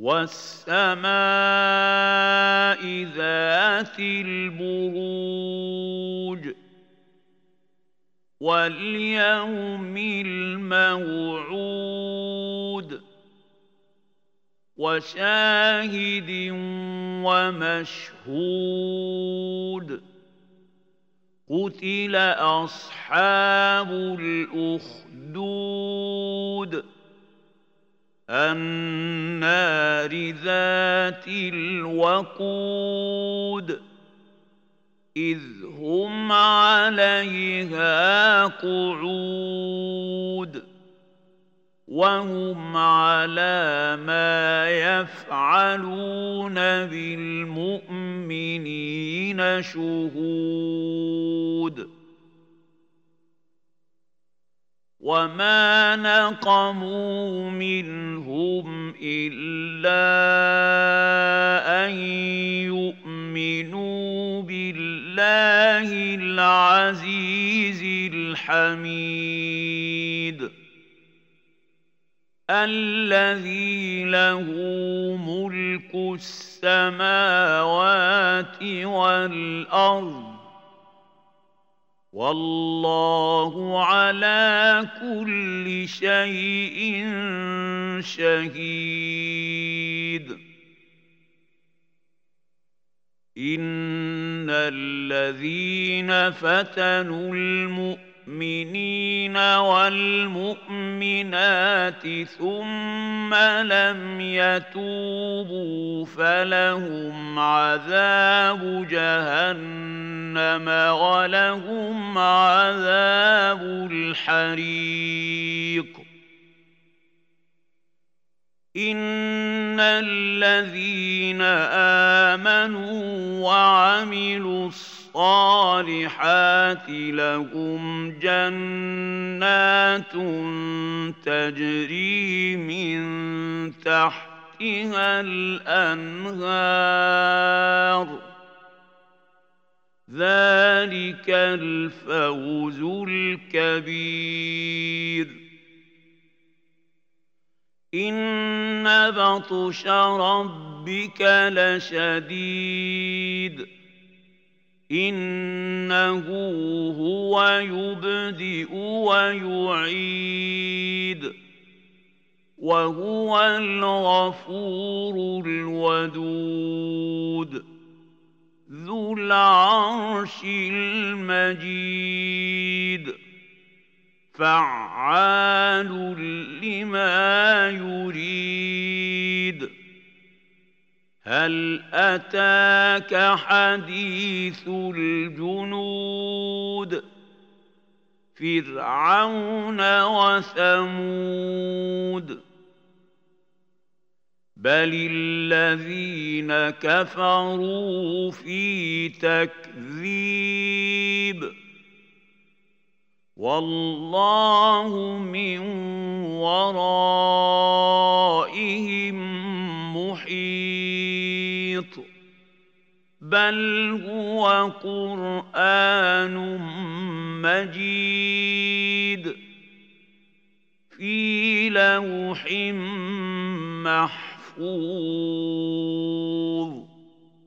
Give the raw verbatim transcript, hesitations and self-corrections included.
وَالسَّمَاءِ ذَاتِ الْبُرُوجِ وَالْيَوْمِ الْمَوْعُودِ وَشَاهِدٍ وَمَشْهُودٍ قُتِلَ أَصْحَابُ الْأُخْدُودِ النَّارِ ذَاتِ الْوَقُودِ إِذْ هُمْ عَلَيْهَا قُعُودٌ وَهُمْ عَلَى مَا يَفْعَلُونَ بِالْمُؤْمِنِينَ شُهُودٌ وَمَا نَقَمُوا مِنْهُمْ إِلَّا أَن يُؤْمِنُوا بِاللَّهِ الْعَزِيزِ الْحَمِيدِ الَّذِي لَهُ مُلْكُ السَّمَاوَاتِ وَالْأَرْضِ وَاللَّهُ عَلَى كُلِّ شَيْءٍ شَهِيدٌ إِنَّ الَّذِينَ فَتَنُوا الْمُؤْمِنِينَ وَالْمُؤْمِنَاتِ ثُمَّ لَمْ يَتُوبُوا فَلَهُمْ عَذَابُ جَهَنَّمَ وَلَهُمْ عَذَابُ الْحَرِيقِ إِنَّ الَّذِينَ آمَنُوا وَعَمِلُوا الصَّالِحَاتِ لَهُمْ جَنَّاتٌ تَجْرِي مِن تَحْتِهَا الْأَنْهَارُ ذَلِكَ الْفَوْزُ الْكَبِيرُ إِنَّ بَطْشَ رَبِّكَ لَشَدِيدٌ إِنَّهُ هُوَ يُبْدِئُ وَيُعِيدُ وَهُوَ الْغَفُورُ الْوَدُودُ ذُو الْعَرْشِ الْمَجِيدُ فَعَّالٌ لِّمَا يُرِيدُ هَلْ أَتَاكَ حَدِيثُ الْجُنُودِ فِرْعَوْنَ وَثَمُودَ بَلِ الَّذِينَ كَفَرُوا فِي تَكْذِيبٍ وَاللَّهُ مِنْ وَرَائِهِمْ مُحِيطٌ بَلْ هُوَ قُرْآنٌ مَجِيدٌ فِي لَوْحٍ مَحْفُوظٍ